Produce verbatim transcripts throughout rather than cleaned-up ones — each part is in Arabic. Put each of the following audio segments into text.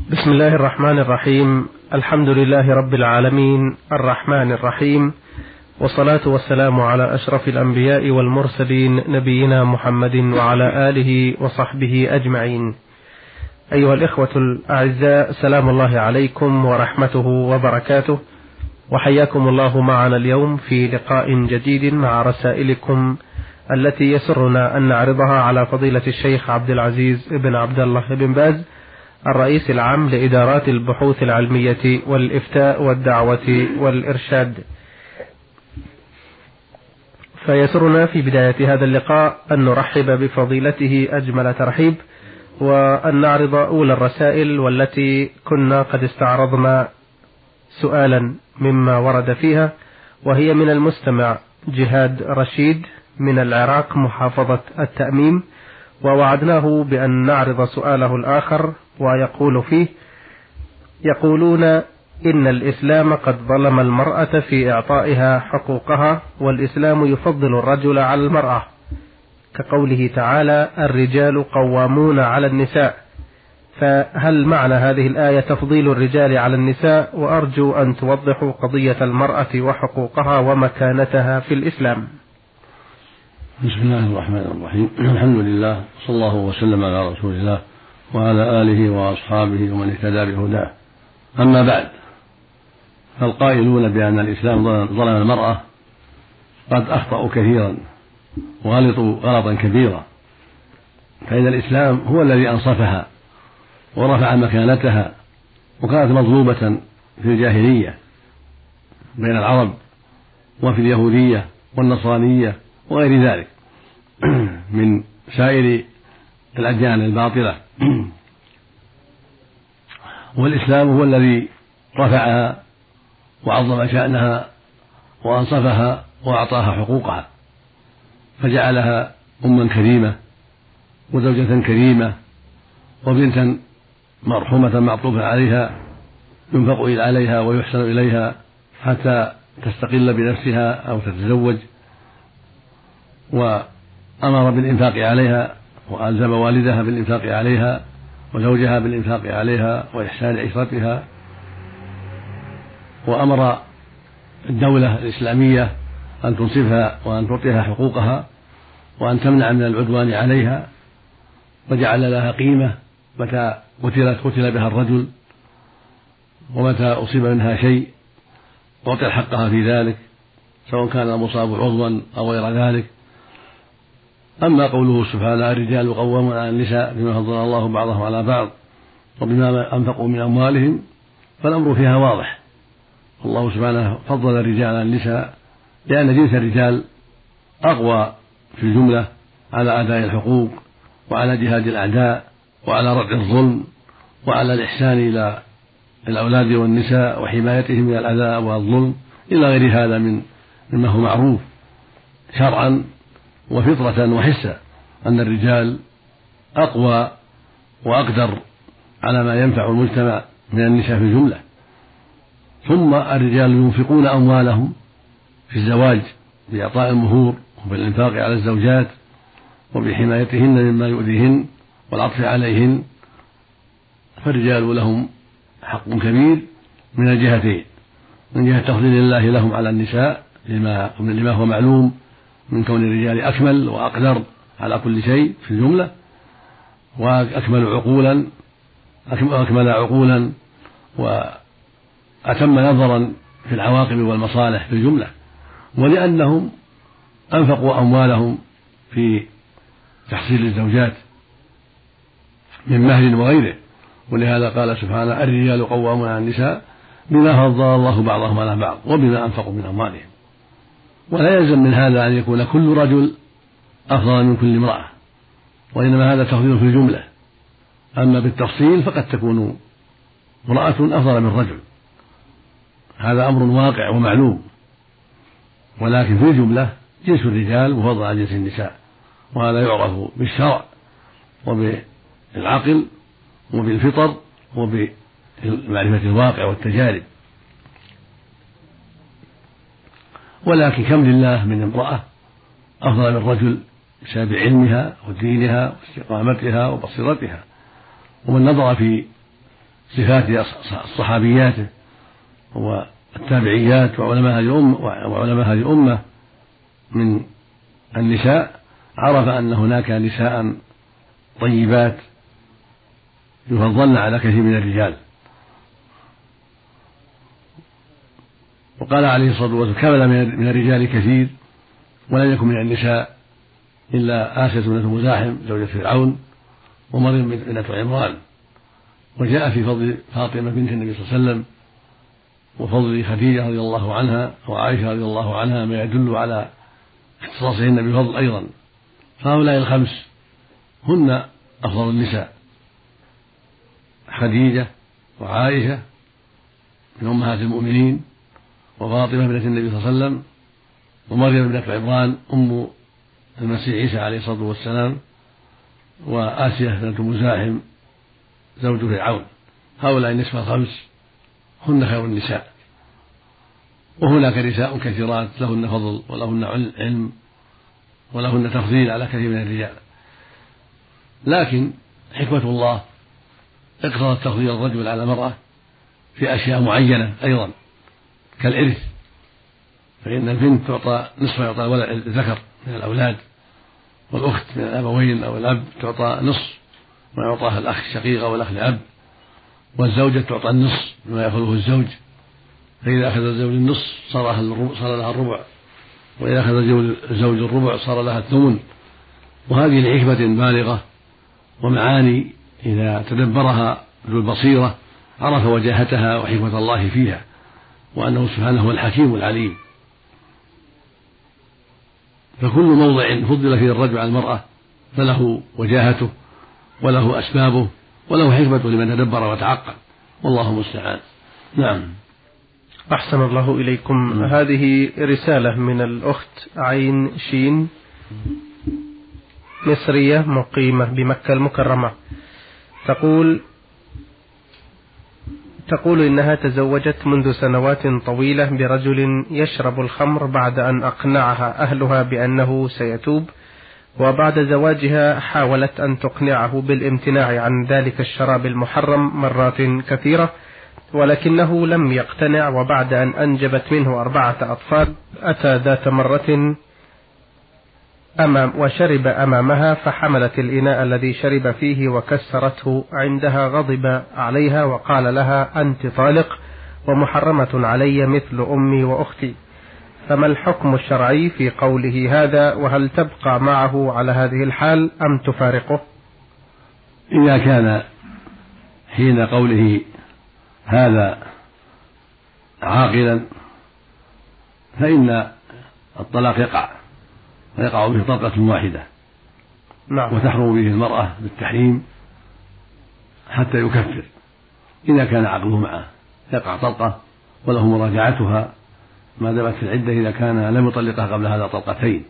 بسم الله الرحمن الرحيم. الحمد لله رب العالمين الرحمن الرحيم، والصلاة والسلام على أشرف الأنبياء والمرسلين نبينا محمد وعلى آله وصحبه أجمعين. أيها الإخوة الأعزاء، سلام الله عليكم ورحمته وبركاته، وحياكم الله معنا اليوم في لقاء جديد مع رسائلكم التي يسرنا أن نعرضها على فضيلة الشيخ عبد العزيز بن عبد الله بن باز، الرئيس العام لإدارات البحوث العلمية والإفتاء والدعوة والإرشاد. فيسرنا في بداية هذا اللقاء أن نرحب بفضيلته أجمل ترحيب، وأن نعرض أولى الرسائل، والتي كنا قد استعرضنا سؤالا مما ورد فيها، وهي من المستمع جهاد رشيد من العراق محافظة التأميم، ووعدناه بأن نعرض سؤاله الآخر، ويقول فيه: يقولون إن الإسلام قد ظلم المرأة في إعطائها حقوقها، والإسلام يفضل الرجل على المرأة، كقوله تعالى: الرجال قوامون على النساء. فهل معنى هذه الآية تفضيل الرجال على النساء؟ وأرجو أن توضحوا قضية المرأة وحقوقها ومكانتها في الإسلام. بسم الله الرحمن الرحيم. الحمد لله، صلى الله وسلم على رسول الله وعلى آله وأصحابه ومن اهتدى بهداه. أما بعد، فالقائلون بأن الإسلام ظلم المرأة قد أخطأوا كثيرا وغلطوا غلطا كبيرا، فإن الإسلام هو الذي أنصفها ورفع مكانتها، وكانت مظلومة في الجاهلية بين العرب وفي اليهودية والنصرانية وغير ذلك من سائر الأديان الباطلة. والإسلام هو الذي رفعها وعظم شأنها وأنصفها وأعطاها حقوقها، فجعلها أما كريمة وزوجة كريمة وبنتا مرحومة معطوفة عليها، ينفق عليها ويحسن إليها حتى تستقل بنفسها أو تتزوج، وأمر بالإنفاق عليها وألزم والدها بالإنفاق عليها وزوجها بالإنفاق عليها وإحسان عشرتها، وأمر الدولة الإسلامية أن تنصفها وأن تعطيها حقوقها وأن تمنع من العدوان عليها، وجعل لها قيمة متى قتلت قتل بها الرجل، ومتى أصيب منها شيء أعطي حقها في ذلك، سواء كان المصاب عضوا أو غير ذلك. أما قوله سبحانه: الرجال قوامون على النساء بما فضل الله بعضهم على بعض وبما أنفقوا من أموالهم، فالأمر فيها واضح. الله سبحانه فضل الرجال على النساء لأن جنس الرجال أقوى في الجملة على أداء الحقوق وعلى جهاد الأعداء وعلى ردع الظلم وعلى الإحسان إلى الأولاد والنساء وحمايتهم من الأذى والظلم إلى غير هذا من مما هو معروف شرعا وفطرة وحسا، أن الرجال أقوى وأقدر على ما ينفع المجتمع من النساء في الجملة. ثم الرجال ينفقون أموالهم في الزواج بإعطاء المهور وبالإنفاق على الزوجات وبحمايتهن مما يؤذيهن والعطف عليهن، فالرجال لهم حق كبير من الجهتين: من جهة تفضيل الله لهم على النساء لما, لما هو معلوم من كون الرجال أكمل وأقدر على كل شيء في الجملة، وأكمل عقولا أكمل عقولا وأتم نظرا في العواقب والمصالح في الجملة، ولأنهم أنفقوا أموالهم في تحصيل الزوجات من مهر وغيره. ولهذا قال سبحانه: الرجال قوامون على النساء بما فضل الله بعضهم على بعض وبما أنفقوا من أموالهم. ولا يلزم من هذا أن يكون كل رجل أفضل من كل امرأة، وإنما هذا تفضيل في الجملة. أما بالتفصيل فقد تكون امرأة أفضل من رجل، هذا أمر واقع ومعلوم، ولكن في الجملة جنس الرجال مفضل على جنس النساء، وهذا يعرف بالشرع وبالعقل وبالفطر وبمعرفة الواقع والتجارب. ولكن كم لله من امرأة أفضل من رجل بسبب علمها ودينها واستقامتها وبصيرتها. ومن نظر في صفات صحابياته والتابعيات وعلماء هذه الأمة وعلماء هذه الأمة من النساء عرف أن هناك نساء طيبات يفضلن على كثير من الرجال. وقال عليه الصلاة والسلام: كمل من الرجال كثير ولم يكن من النساء إلا آسية بنت مزاحم زوجة فرعون ومريم بنت عمران. وجاء في فضل فاطمة بنت النبي صلى الله عليه وسلم وفضل خديجة رضي الله عنها وعائشة رضي الله عنها ما يدل على اختصاصهن بفضل أيضا. فهؤلاء الخمس هن أفضل النساء: خديجة وعائشة من أمهات المؤمنين، وفاطمة بنت النبي صلى الله عليه وسلم، ومريم بنت عمران أم المسيح عيسى عليه الصلاة والسلام، وآسية بنت مزاحم زوج فرعون. هؤلاء النسوة الخمس هن خير النساء. وهناك نساء كثيرات لهن فضل ولهن علم ولهن تفضيل على كثير من الرجال، لكن حكمة الله اقتضت تفضيل الرجل على المرأة في أشياء معينة أيضا كالإرث، فإن البنت تعطى نصف يعطى الذكر من الأولاد، والأخت من الأبوين أو الأب تعطى نصف ما يعطاه الأخ الشقيق أو الأخ الأب، والزوجة تعطى النصف مما يأخذه الزوج، فإذا أخذ الزوج النصف صار لها الربع، وإذا أخذ الزوج الربع صار لها الثمن. وهذه لحكمة بالغة ومعاني إذا تدبرها ذو البصيرة عرف وجاهتها وحكمة الله فيها، وأنه سبحانه هو الحكيم العليم. فكل موضع فضل فيه الرجل على المرأة فله وجاهته وله أسبابه وله حكمة لمن تدبر وتعقل، والله المستعان. نعم. أحسن الله إليكم. م. هذه رسالة من الأخت عين شين، مصرية مقيمة بمكة المكرمة، تقول تقول إنها تزوجت منذ سنوات طويلة برجل يشرب الخمر بعد أن أقنعها أهلها بأنه سيتوب، وبعد زواجها حاولت أن تقنعه بالامتناع عن ذلك الشراب المحرم مرات كثيرة، ولكنه لم يقتنع. وبعد أن أنجبت منه أربعة أطفال أتى ذات مرة أمام وشرب أمامها، فحملت الإناء الذي شرب فيه وكسرته. عندها غضب عليها وقال لها: أنت طالق ومحرمة علي مثل أمي وأختي. فما الحكم الشرعي في قوله هذا؟ وهل تبقى معه على هذه الحال أم تفارقه؟ إذا كان حين قوله هذا عاقلا فإن الطلاق يقع ويقع به طلقة واحدة. نعم. وتحرم به المرأة بالتحريم حتى يكفر. إذا كان عقله معه يقع طلقة وله مراجعتها ما دامت في العدة إذا كان لم يطلقها قبل هذا طلقتين.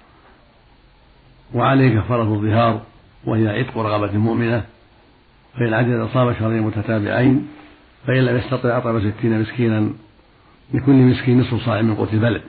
وعليه كفارة الظهار وهي عتق رقبة مؤمنة، فإن عجز صام شهرين متتابعين، فإن لم يستطع أطعم ستين مسكينا لكل مسكين نصف صاع من قوت البلد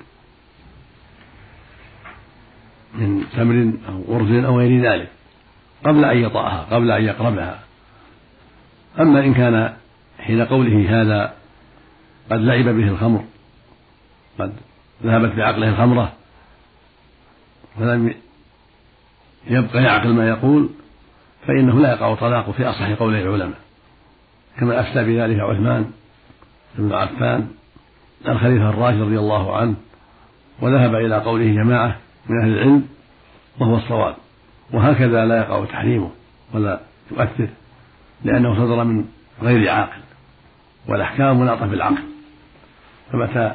من تمر أو أرز أو غير ذلك قبل أن يطأها قبل أن يقربها. أما إن كان حين قوله هذا قد لعب به الخمر، قد ذهبت بعقله الخمرة فلم يبقى يعقل ما يقول، فإنه لا يقع طلاق في أصح قولي العلماء، كما أفتى بذلك عثمان بن عفان الخليفة الراشد رضي الله عنه، وذهب إلى قوله جماعة من أهل العلم وهو الصواب. وهكذا لا يقع تحريمه ولا يؤثر، لأنه صدر من غير عاقل، والأحكام مناطة بالعقل. فمتى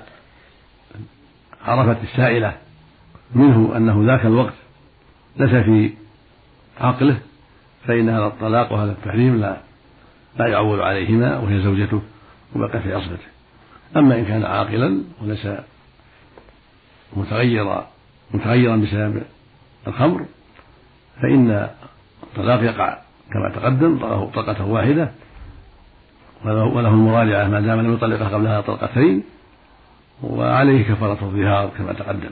عرفت السائلة منه أنه ذاك الوقت ليس في عقله فإن هذا الطلاق وهذا التحريم لا لا يعول عليهما وهي زوجته وبقى في عصبته. أما إن كان عاقلا وليس متغيرا متغيرا بسبب الخمر فإن الطلاق يقع كما تقدم طلقة واحدة، وله المراجعة ما دام لم يطلقها قبل هذا طلقتين، وعليه كفارة الظهار كما تقدم.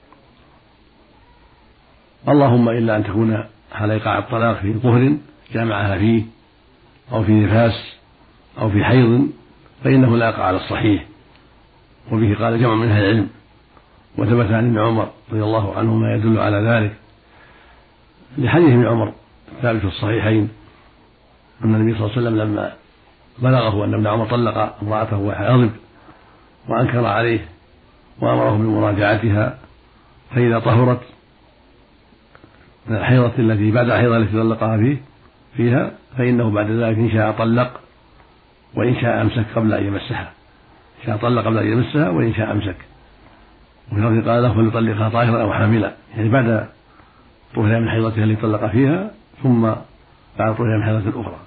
اللهم إلا أن تكون حال إيقاع الطلاق في طهر جامعها فيه أو في نفاس أو في حيض فإنه لا يقع على الصحيح، وبه قال جمع من أهل العلم. وثبت عن ابن عمر رضي الله عنه ما يدل على ذلك لحديث ابن عمر ثابت في الصحيحين أن النبي صلى الله عليه وسلم لما بلغه أن ابن عمر طلق امرأته وغضب وأنكر عليه وأمره بمراجعتها، فإذا طهرت من الحيضة التي بعد الحيضة التي طلقها فيه فيها فإنه بعد ذلك إن شاء طلق وإن شاء أمسك قبل أن يمسها، إن شاء طلق قبل أن يمسها وإن شاء أمسك. وفي لفظ قال له فليطلقها طاهرا أو حاملا، يعني بعد طهرها من حيضتها التي طلق فيها ثم بعد طهرها من حيضة أخرى.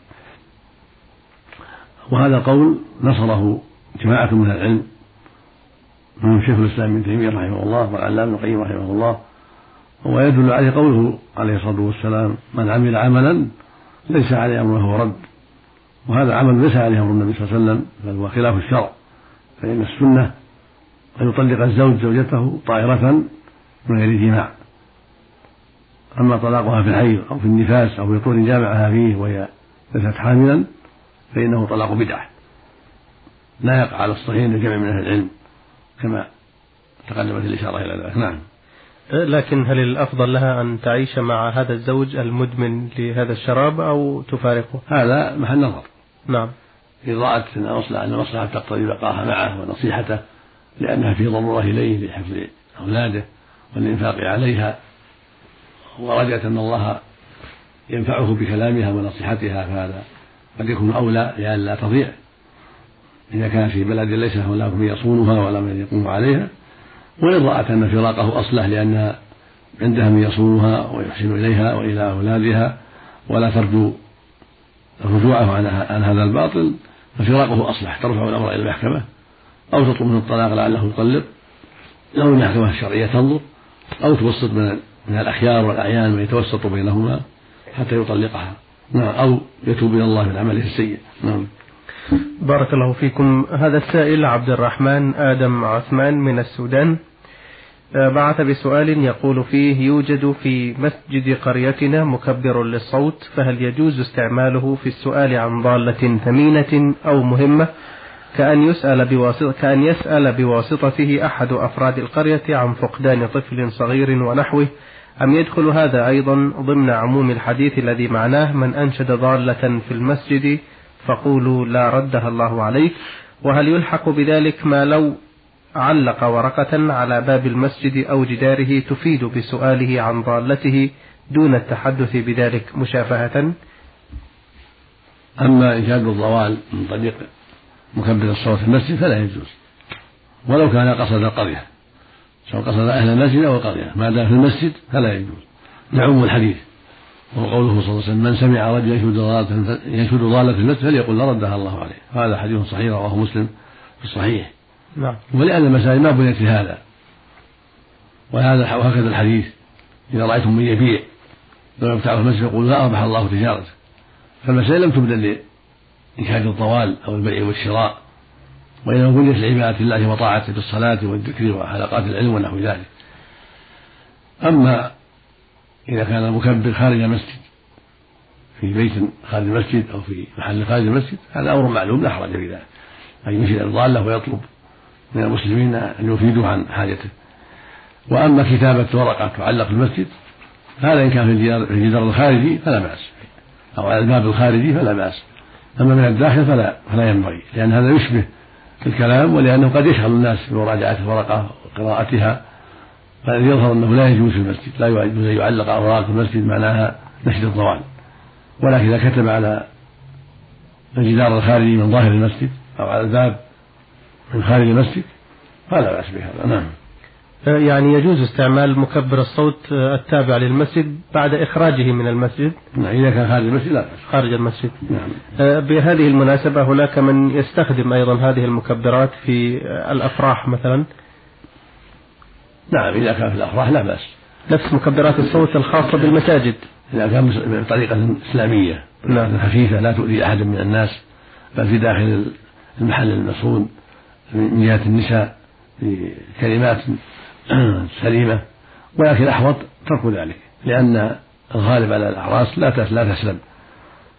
وهذا القول نصره جماعة من العلم من شيخ الإسلام ابن تيمية رحمه الله والعلامة ابن القيم رحمه الله. ويدل عليه قوله عليه الصلاة والسلام من عمل عملا ليس عليه أمره فهو رد، وهذا عمل ليس عليه أمر النبي صلى الله عليه وسلم بل هو خلاف الشرع. فإن السنة أن يطلق الزوج زوجته طاهرة من غير جماع، أما طلاقها في الحيض أو في النفاس أو في طول جامعها فيه وهي ليست حاملا فإنه طلاق بدعة لا يقع على الصحيح لجمع من أهل العلم كما تقدمت الإشارة إلى ذلك. نعم. لكن هل الأفضل لها أن تعيش مع هذا الزوج المدمن لهذا الشراب أو تفارقه؟ هذا محل نظر. نعم. إذا رأت أن المصلحة تقتضي بقاها معه ونصيحته لأنها في ضرورة إليه لحفظ أولاده والإنفاق عليها، ورجت أن الله ينفعه بكلامها ونصيحتها، فهذا قد يكون أولى لئلا تضيع إذا كان في بلد ليس هناك من يصونها ولا من يقوم عليها. وإن رأت أن فراقه أصلح لأنها عندها من يصونها ويحسن إليها وإلى أولادها ولا ترجو رجوعه عن هذا الباطل ففراقه أصلح، ترفع الأمر إلى المحكمة أو تطلب منه الطلاق لعله يطلق أو المحكمة الشرعية تنظر أو توسط من من الأخيار والأعيان من يتوسط بينهما حتى يطلقها، أو يتوب إلى الله من عمله السيء. نعم. بارك الله فيكم. هذا السائل عبد الرحمن آدم عثمان من السودان بعث بسؤال يقول فيه: يوجد في مسجد قريتنا مكبر للصوت، فهل يجوز استعماله في السؤال عن ضالة ثمينة أو مهمة كأن يسأل بواسطة كأن يسأل بواسطته أحد أفراد القرية عن فقدان طفل صغير ونحوه، أم يدخل هذا أيضا ضمن عموم الحديث الذي معناه من أنشد ضالة في المسجد فقولوا لا ردها الله عليك؟ وهل يلحق بذلك ما لو علق ورقة على باب المسجد أو جداره تفيد بسؤاله عن ضالته دون التحدث بذلك مشافهة؟ أما إيجاد الضوال من طريق مكبر الصوت في المسجد فلا يجوز ولو كان قصد القرية، سواء قصد أهل المسجد أو القرية، ما دام في المسجد فلا يجوز لعموم الحديث. وقوله صلى الله عليه وسلم من سمع رجل ينشد ضالة في المسجد فليقل لا ردها الله عليه، هذا حديث صحيح رواه مسلم في الصحيح. نعم. ولأن المساجد ما بنيت لهذا، وهذا وهكذا الحديث إذا رأيتم من يبيع لو يفتح المسجد يقول لا أربح الله تجارته، فالمساجد لم تبدل لإنشاد الضوال أو البيع والشراء، وإنما بنيت لعبادة الله وطاعته بالصلاة والذكر وحلقات العلم ونحو ذلك. أما إذا كان المكبر خارج المسجد في بيت خارج المسجد أو في محل خارج المسجد هذا أمر معلوم لا حرج في ذلك، أن ينشد الضالة ويطلب من المسلمين أن يفيدوا عن حاجته. وأما كتابة ورقة تعلق في المسجد هذا إن كان في الجدار الخارجي فلا بأس، أو على الباب الخارجي فلا بأس، أما من الداخل فلا فلا ينبغي، لأن هذا يشبه الكلام، ولأنه قد يشغل الناس بمراجعة الورقة وقراءتها، فالذي يظهر أنه لا يجوز في المسجد، لا يجوز أن يعلق أوراق في المسجد معناها نشد الضوال. ولكن إذا كتب على الجدار الخارجي من ظاهر المسجد أو على الباب من خارج المسجد فلا بأس بهذا. نعم. يعني يجوز استعمال مكبر الصوت التابع للمسجد بعد إخراجه من المسجد؟ نعم، إذا كان خارج المسجد لا بأس. خارج المسجد. نعم. بهذه المناسبة هناك من يستخدم أيضا هذه المكبرات في الأفراح مثلا؟ نعم، إذا كان في الأفراح لا بأس. نفس مكبرات الصوت الخاصة بالمساجد إذا كان بطريقة إسلامية نعم. خفيفة لا تؤذي أحد من الناس، بل في داخل المحل المصون من جهة النساء بكلمات سليمة، ولكن أحوط ترك ذلك، لأن الغالب على الأعراس لا لا تسلم،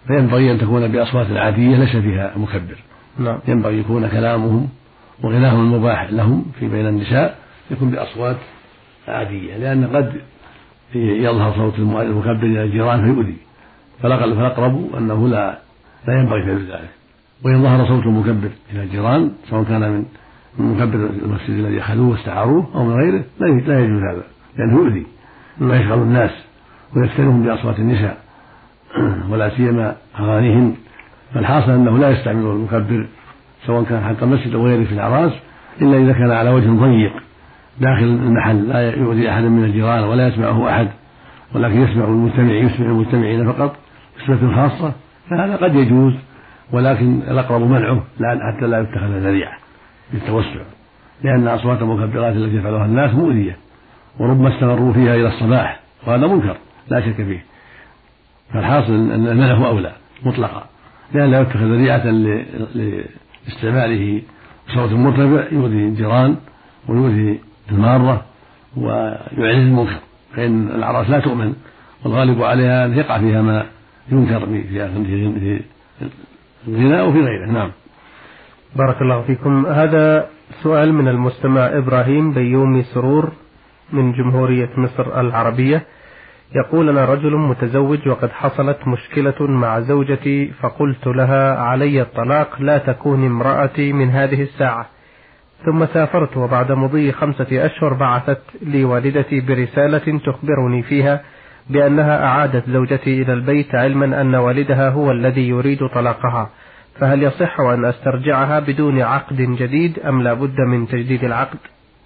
فينبغي أن تكون بأصوات عادية ليس فيها مكبر. نعم. ينبغي يكون كلامهم وغناهم المباح لهم في بين النساء يكون بأصوات عادية، لأن قد يظهر صوت المكبر إلى الجيران فيؤذي، فالأقرب أنه لا لا ينبغي فعل ذلك. وإن ظهر صوت المكبر إلى الجيران سواء كان من مكبر المسجد الذي أخذوه واستعاروه أو من غيره لا يجوز هذا، لأنه يؤذي ويشغل الناس ويفتنهم بأصوات النساء ولا سيما أغانيهن. فالحاصل أنه لا يستعمل المكبر سواء كان حق المسجد أو غيره في الأعراس إلا إذا كان على وجه ضيق داخل المحل لا يؤذي أحدا من الجيران ولا يسمعه أحد، ولكن يسمع المجتمع يسمع المجتمعين فقط نسبة خاصة، فهذا قد يجوز، ولكن الأقرب منعه حتى لا يتخذ ذريعة للتوسع، لأن أصوات المكبرات التي يفعلها الناس مؤذية وربما استمروا فيها إلى الصباح، وهذا منكر لا شك فيه. فالحاصل أن المنع أولى مطلقا، لأن لا يتخذ ذريعة لاستعماله صوت مرتفع يؤذي الجيران ويؤذي المارة ويعلن المنكر، فإن الأعراس لا تؤمن والغالب عليها أن يقع فيها ما ينكر في الغناء وفي غيره. نعم. بارك الله فيكم. هذا سؤال من المستمع إبراهيم بيومي سرور من جمهورية مصر العربية، يقول: أنا رجل متزوج وقد حصلت مشكلة مع زوجتي، فقلت لها علي الطلاق لا تكون امرأتي من هذه الساعة، ثم سافرت، وبعد مضي خمسة أشهر بعثت لي والدتي برسالة تخبرني فيها بأنها أعادت زوجتي إلى البيت، علما أن والدها هو الذي يريد طلاقها، فهل يصح أن أسترجعها بدون عقد جديد أم لا بد من تجديد العقد؟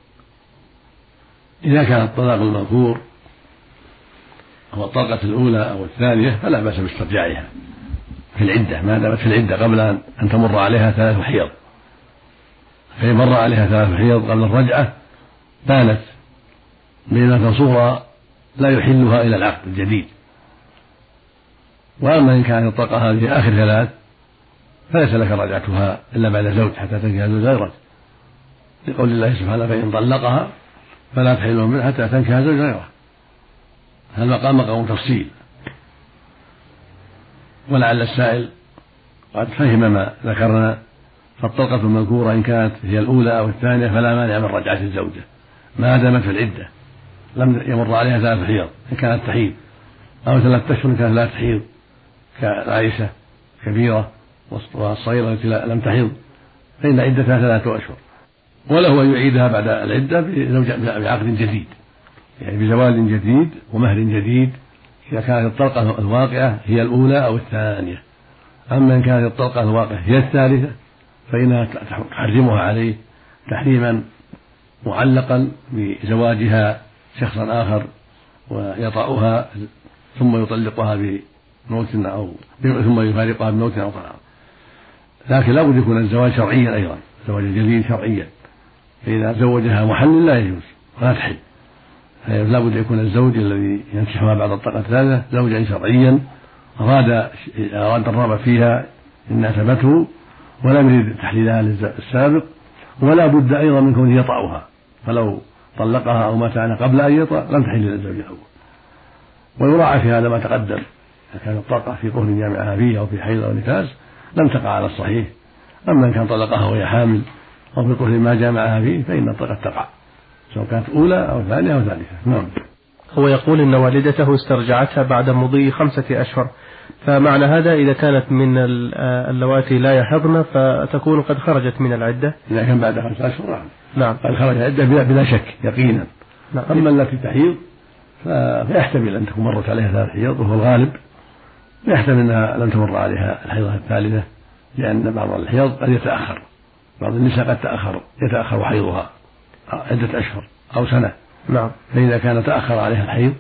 إذا كان الطلاق المذكور هو الطلقة الأولى أو الثانية فلا بأس باسترجاعها في العدة ما دامت في العدة قبل أن تمر عليها ثلاث حيض، فإن مر عليها ثلاث حيض قبل الرجعة بانت بينة صغرى لا يحلها إلى العقد الجديد. وأما إن كانت الطلقة هذه آخر ثلاث فليس لك رجعتها إلا بعد زوج حتى تنكح زوج غيره، لقول الله سبحانه: فإن طلقها فلا تحل منه حتى تنكح زوج غيره. هذا المقام مقام تفصيل، ولعل السائل قد فهم ما ذكرنا، فالطلقة المذكورة إن كانت هي الأولى أو الثانية فلا مانع من رجعة الزوجة ما دامت في العدة لم يمر عليها ثلاث حيض، إن كانت تحيض أو ثلاثة أشهر إن كانت لا تحيض كعائشة كبيرة والصغيرة التي لم تحيض فإن عدتها ثلاثة أشهر، وله أن يعيدها بعد العدة بعقد جديد، يعني بزواج جديد ومهر جديد إذا كانت الطلقة الواقعة هي الأولى أو الثانية. أما إن كانت الطلقة الواقعة هي الثالثة فإنها تحرمها عليه تحريما معلقا بزواجها شخصا آخر ويطأها ثم يطلقها بموت أو ثم يفارقها بموت أو طلاق. لكن لا بد يكون الزواج شرعيا أيضا، زواج جديد شرعيا، فإذا زوجها محلل لا يجوز ولا تحل، لا بد يكون الزوج الذي ينكحها بعد الطلقة الثالثة زوجا شرعيا أراد أراد الرغبة فيها إن أثبته ولم يريد تحليلها للسابق، ولا بد أيضا من كونه يطأها، فلو طلقها أو مات عنها قبل أن يطأ لم تحل للزوج الأول. ويراعى في هذا ما تقدم، إذا كانت الطلقة في طهر جامعها فيه أو في حيض أو نفاس لم تقع على الصحيح، أما إن كان طلقها وهي حامل أو في طهر ما جامعها فيه فإن الطلقة تقع سواء كانت أولى أو ثانية أو ثالثة. نعم. هو يقول إن والدته استرجعتها بعد مضي خمسة أشهر، فمعنى هذا إذا كانت من اللواتي لا يحضن فتكون قد خرجت من العدة. إذا كان بعد خمسة أشهر نعم قد خرج العدة بلا شك يقينا. نعم. أما التي تحيض فيحتمل أن تكون مرت عليها ثلاث حيض وهو الغالب، يحتمل أنها لم تمر عليها الحيضة الثالثة، لأن بعض الحيض قد يتأخر، بعض النساء قد تأخر يتأخر حيضها عدة أشهر أو سنة. نعم. فإذا كان تأخر عليها الحيض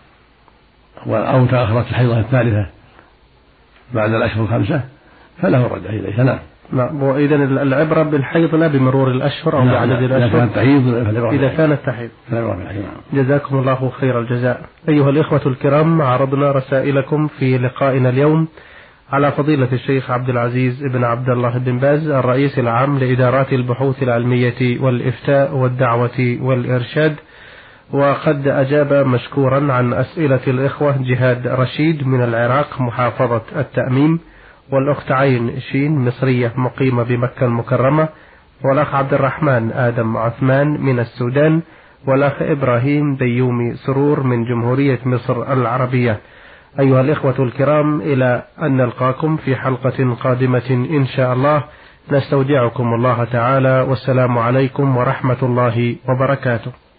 أو تأخرت الحيضة الثالثة بعد الأشهر الخمسة فله الرجع إليها. نعم. نعم. وإذا العبرة بالحيض لا بمرور الأشهر أو بعدد الأشهر. إذا كانت تحيض إذا كانت تحيض. جزاكم الله خير الجزاء. أيها الإخوة الكرام، عرضنا رسائلكم في لقائنا اليوم على فضيلة الشيخ عبد العزيز بن عبد الله بن باز الرئيس العام لإدارات البحوث العلمية والإفتاء والدعوة والإرشاد، وقد أجاب مشكورا عن أسئلة الإخوة جهاد رشيد من العراق محافظة التأميم، والأخت عين شين مصرية مقيمة بمكة المكرمة، والأخ عبد الرحمن آدم عثمان من السودان، والأخ إبراهيم ديومي سرور من جمهورية مصر العربية. أيها الإخوة الكرام، إلى أن نلقاكم في حلقة قادمة إن شاء الله، نستودعكم الله تعالى، والسلام عليكم ورحمة الله وبركاته.